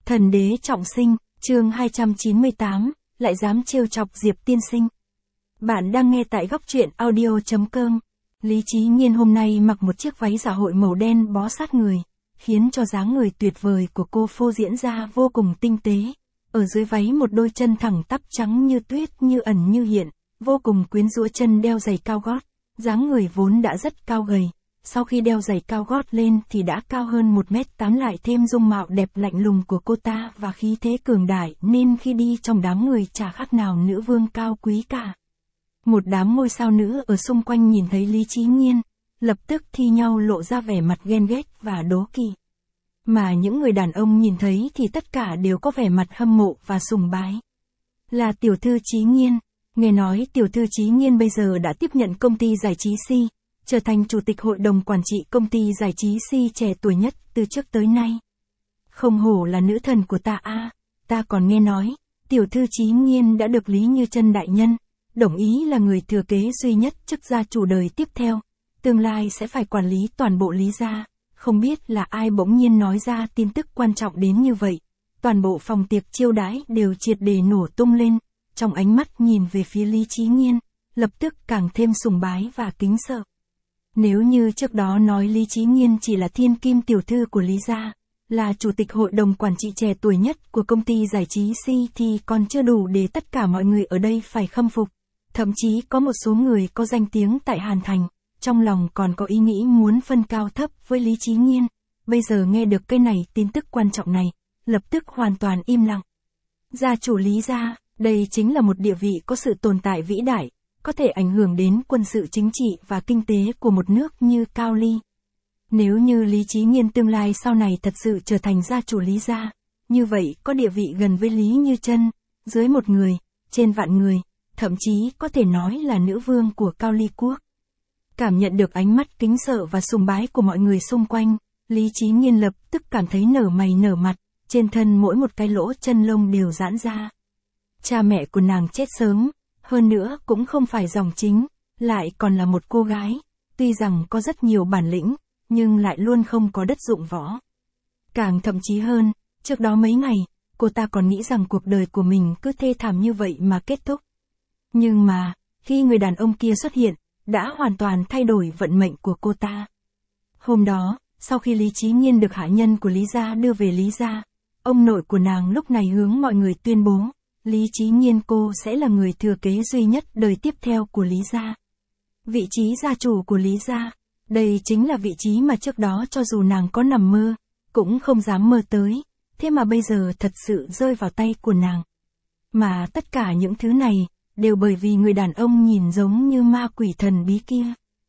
Thần đế trọng sinh, chương 298, lại dám trêu chọc Diệp tiên sinh. Bạn đang nghe tại góc truyện audio.com. Lý Chí Nhiên hôm nay mặc một chiếc váy dạ hội màu đen bó sát người, khiến cho dáng người tuyệt vời của cô phô diễn ra vô cùng tinh tế. Ở dưới váy một đôi chân thẳng tắp trắng như tuyết, như ẩn như hiện, vô cùng quyến rũ, chân đeo giày cao gót. Dáng người vốn đã rất cao gầy, sau khi đeo giày cao gót lên thì đã cao hơn 1m8, lại thêm dung mạo đẹp lạnh lùng của cô ta và khí thế cường đại, nên khi đi trong đám người chả khác nào nữ vương cao quý cả. Một đám ngôi sao nữ ở xung quanh nhìn thấy Lý Chí Nhiên, lập tức thi nhau lộ ra vẻ mặt ghen ghét và đố kỵ. Mà những người đàn ông nhìn thấy thì tất cả đều có vẻ mặt hâm mộ và sùng bái. Là tiểu thư Chí Nhiên. Nghe nói tiểu thư Chí Nhiên bây giờ đã tiếp nhận công ty giải trí Si, trở thành chủ tịch hội đồng quản trị công ty giải trí Si trẻ tuổi nhất từ trước tới nay. Không hổ là nữ thần của ta a, ta còn nghe nói, tiểu thư Chí Nhiên đã được Lý Như Chân đại nhân đồng ý là người thừa kế duy nhất chức gia chủ đời tiếp theo, tương lai sẽ phải quản lý toàn bộ Lý gia. Không biết là ai bỗng nhiên nói ra tin tức quan trọng đến như vậy. Toàn bộ phòng tiệc chiêu đãi đều triệt để nổ tung lên, trong ánh mắt nhìn về phía Lý Chí Nhiên, lập tức càng thêm sùng bái và kính sợ. Nếu như trước đó nói Lý Chí Nhiên chỉ là thiên kim tiểu thư của Lý gia, là chủ tịch hội đồng quản trị trẻ tuổi nhất của công ty giải trí Si thì còn chưa đủ để tất cả mọi người ở đây phải khâm phục. Thậm chí có một số người có danh tiếng tại Hàn Thành, trong lòng còn có ý nghĩ muốn phân cao thấp với Lý Chí Nhiên. Bây giờ nghe được cái này, tin tức quan trọng này, lập tức hoàn toàn im lặng. Gia chủ Lý gia, đây chính là một địa vị có sự tồn tại vĩ đại, có thể ảnh hưởng đến quân sự chính trị và kinh tế của một nước như Cao Ly. Nếu như Lý Chí Nhiên tương lai sau này thật sự trở thành gia chủ Lý gia, như vậy có địa vị gần với Lý Như Chân, dưới một người, trên vạn người, thậm chí có thể nói là nữ vương của Cao Ly quốc. Cảm nhận được ánh mắt kính sợ và sùng bái của mọi người xung quanh, Lý Chí Nhiên lập tức cảm thấy nở mày nở mặt, trên thân mỗi một cái lỗ chân lông đều giãn ra. Cha mẹ của nàng chết sớm, hơn nữa cũng không phải dòng chính, lại còn là một cô gái, tuy rằng có rất nhiều bản lĩnh, nhưng lại luôn không có đất dụng võ. Càng thậm chí hơn, trước đó mấy ngày, cô ta còn nghĩ rằng cuộc đời của mình cứ thê thảm như vậy mà kết thúc. Nhưng mà, khi người đàn ông kia xuất hiện, đã hoàn toàn thay đổi vận mệnh của cô ta. Hôm đó, sau khi Lý Chí Nhiên được hạ nhân của Lý gia đưa về Lý gia, ông nội của nàng lúc này hướng mọi người tuyên bố, Lý Chí Nhiên cô sẽ là người thừa kế duy nhất đời tiếp theo của Lý gia. Vị trí gia chủ của Lý gia, đây chính là vị trí mà trước đó cho dù nàng có nằm mơ, cũng không dám mơ tới, thế mà bây giờ thật sự rơi vào tay của nàng. Mà tất cả những thứ này, đều bởi vì người đàn ông nhìn giống như ma quỷ thần bí kia.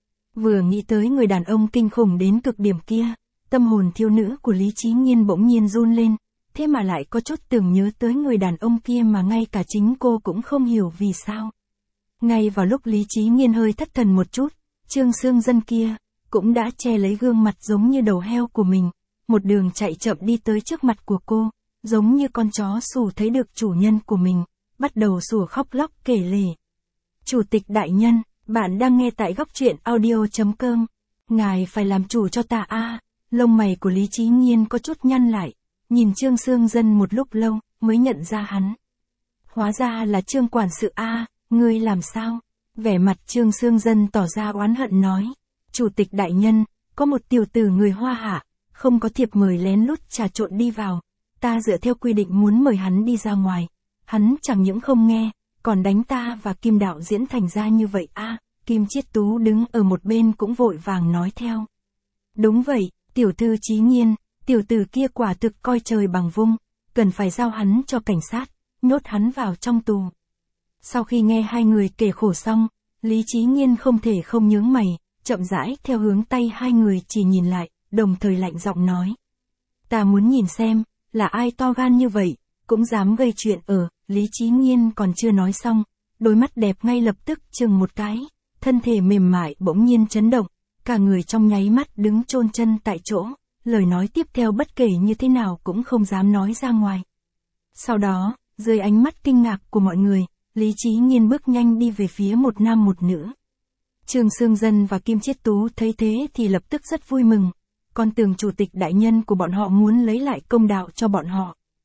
Vừa nghĩ tới người đàn ông kinh khủng đến cực điểm kia, tâm hồn thiếu nữ của Lý Chí Nhiên bỗng nhiên run lên, thế mà lại có chút tưởng nhớ tới người đàn ông kia mà ngay cả chính cô cũng không hiểu vì sao. Ngay vào lúc Lý Chí Nhiên hơi thất thần một chút, Trương Sương Dân kia, cũng đã che lấy gương mặt giống như đầu heo của mình, một đường chạy chậm đi tới trước mặt của cô, giống như con chó sủ thấy được chủ nhân của mình, bắt đầu sủa khóc lóc kể lể. Chủ tịch đại nhân, bạn đang nghe tại góc truyện audio.com. Ngài phải làm chủ cho ta a. Lông mày của Lý Chí Nhiên có chút nhăn lại, nhìn Trương Sương Dân một lúc lâu, mới nhận ra hắn. Hóa ra là Trương quản sự a, ngươi làm sao? Vẻ mặt Trương Sương Dân tỏ ra oán hận nói. Chủ tịch đại nhân, có một tiểu tử người Hoa Hạ, không có thiệp mời lén lút trà trộn đi vào. Ta dựa theo quy định muốn mời hắn đi ra ngoài. Hắn chẳng những không nghe, còn đánh ta và Kim đạo diễn thành ra như vậy a. Kim Chiết Tú đứng ở một bên cũng vội vàng nói theo. Đúng vậy, tiểu thư Chí Nhiên, tiểu tử kia quả thực coi trời bằng vung, cần phải giao hắn cho cảnh sát, nhốt hắn vào trong tù. Sau khi nghe hai người kể khổ xong, Lý Chí Nhiên không thể không nhướng mày, chậm rãi theo hướng tay hai người chỉ nhìn lại, đồng thời lạnh giọng nói. Ta muốn nhìn xem, là ai to gan như vậy, cũng dám gây chuyện ở. Lý Chí Nhiên còn chưa nói xong, đôi mắt đẹp ngay lập tức chừng một cái, thân thể mềm mại bỗng nhiên chấn động, cả người trong nháy mắt đứng chôn chân tại chỗ, lời nói tiếp theo bất kể như thế nào cũng không dám nói ra ngoài. Sau đó, dưới ánh mắt kinh ngạc của mọi người, Lý Chí Nhiên bước nhanh đi về phía một nam một nữ. Trương Sương Dân và Kim Chiết Tú thấy thế thì lập tức rất vui mừng, con tưởng chủ tịch đại nhân của bọn họ muốn lấy lại công đạo cho bọn họ.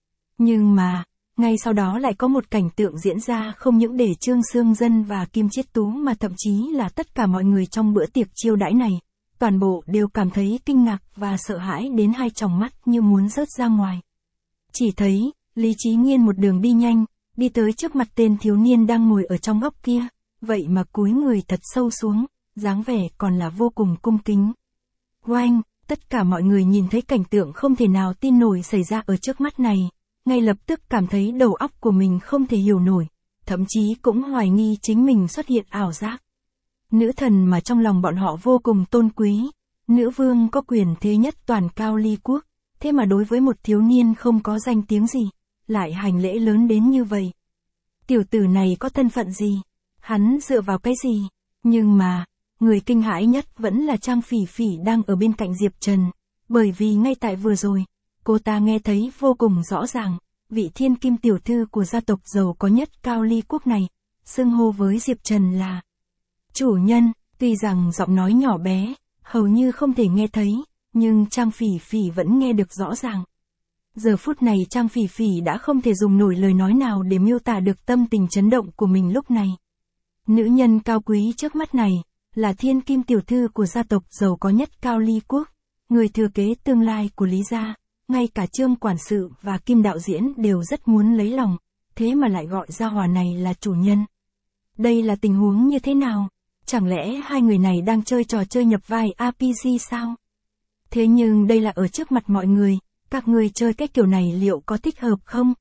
Nhưng mà, ngay sau đó lại có một cảnh tượng diễn ra không những để Trương Sương Dân và Kim Chiết Tú mà thậm chí là tất cả mọi người trong bữa tiệc chiêu đãi này, toàn bộ đều cảm thấy kinh ngạc và sợ hãi đến hai tròng mắt như muốn rớt ra ngoài. Chỉ thấy, Lý Chí Nghiên một đường đi nhanh, đi tới trước mặt tên thiếu niên đang ngồi ở trong góc kia, vậy mà cúi người thật sâu xuống, dáng vẻ còn là vô cùng cung kính. Oanh, tất cả mọi người nhìn thấy cảnh tượng không thể nào tin nổi xảy ra ở trước mắt này, ngay lập tức cảm thấy đầu óc của mình không thể hiểu nổi, thậm chí cũng hoài nghi chính mình xuất hiện ảo giác. Nữ thần mà trong lòng bọn họ vô cùng tôn quý, nữ vương có quyền thế nhất toàn Cao Ly quốc, thế mà đối với một thiếu niên không có danh tiếng gì, lại hành lễ lớn đến như vậy. Tiểu tử này có thân phận gì? Hắn dựa vào cái gì? Nhưng mà, người kinh hãi nhất vẫn là Trang Phỉ Phỉ đang ở bên cạnh Diệp Trần, bởi vì ngay tại vừa rồi, cô ta nghe thấy vô cùng rõ ràng, vị thiên kim tiểu thư của gia tộc giàu có nhất Cao Ly quốc này, xưng hô với Diệp Trần là chủ nhân. Tuy rằng giọng nói nhỏ bé, hầu như không thể nghe thấy, nhưng Trang Phỉ Phỉ vẫn nghe được rõ ràng. Giờ phút này Trang Phỉ Phỉ đã không thể dùng nổi lời nói nào để miêu tả được tâm tình chấn động của mình lúc này. Nữ nhân cao quý trước mắt này, là thiên kim tiểu thư của gia tộc giàu có nhất Cao Ly quốc, người thừa kế tương lai của Lý gia, ngay cả Trương quản sự và Kim đạo diễn đều rất muốn lấy lòng, thế mà lại gọi gia hỏa này là chủ nhân. Đây là tình huống như thế nào? Chẳng lẽ hai người này đang chơi trò chơi nhập vai RPG sao? Thế nhưng đây là ở trước mặt mọi người, các người chơi cái kiểu này liệu có thích hợp không?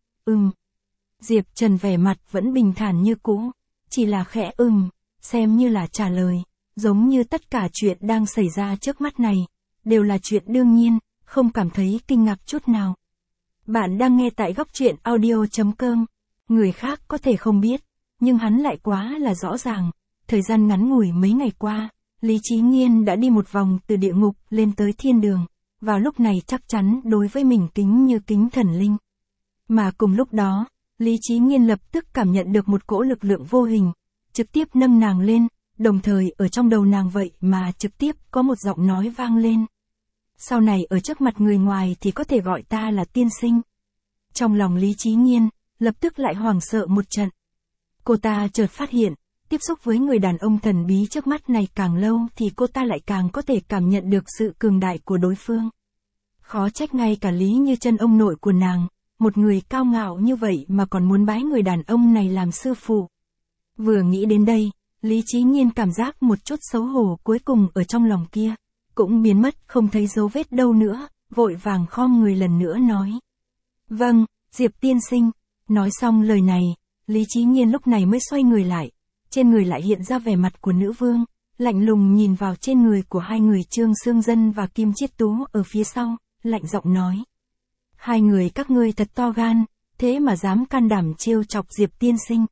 Diệp Trần vẻ mặt vẫn bình thản như cũ, chỉ là khẽ xem như là trả lời, giống như tất cả chuyện đang xảy ra trước mắt này, đều là chuyện đương nhiên, không cảm thấy kinh ngạc chút nào. Bạn đang nghe tại góc truyện audio.com, người khác có thể không biết, nhưng hắn lại quá là rõ ràng. Thời gian ngắn ngủi mấy ngày qua, Lý Chí Nghiên đã đi một vòng từ địa ngục lên tới thiên đường, vào lúc này chắc chắn đối với mình kính như kính thần linh. Mà cùng lúc đó, Lý Chí Nghiên lập tức cảm nhận được một cỗ lực lượng vô hình, trực tiếp nâng nàng lên, đồng thời ở trong đầu nàng vậy mà trực tiếp có một giọng nói vang lên. Sau này ở trước mặt người ngoài thì có thể gọi ta là tiên sinh. Trong lòng Lý Chí Nghiên, lập tức lại hoảng sợ một trận. Cô ta chợt phát hiện, tiếp xúc với người đàn ông thần bí trước mắt này càng lâu thì cô ta lại càng có thể cảm nhận được sự cường đại của đối phương. Khó trách ngay cả Lý Như Chân ông nội của nàng, một người cao ngạo như vậy mà còn muốn bái người đàn ông này làm sư phụ. Vừa nghĩ đến đây, Lý Chí Nghiên cảm giác một chút xấu hổ cuối cùng ở trong lòng kia, cũng biến mất không thấy dấu vết đâu nữa, vội vàng khom người lần nữa nói. Vâng, Diệp tiên sinh. Nói xong lời này, Lý Chí Nghiên lúc này mới xoay người lại, trên người lại hiện ra vẻ mặt của nữ vương, lạnh lùng nhìn vào trên người của hai người Trương Sương Dân và Kim Chiết Tú ở phía sau, lạnh giọng nói. Hai người các ngươi thật to gan, thế mà dám can đảm trêu chọc Diệp tiên sinh.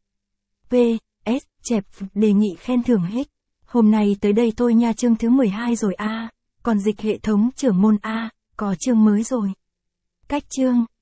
P.S. Chẹp đề nghị khen thưởng hết. Hôm nay tới đây thôi nha, chương thứ 12 rồi a. Còn dịch hệ thống trưởng môn a, có chương mới rồi. Cách chương,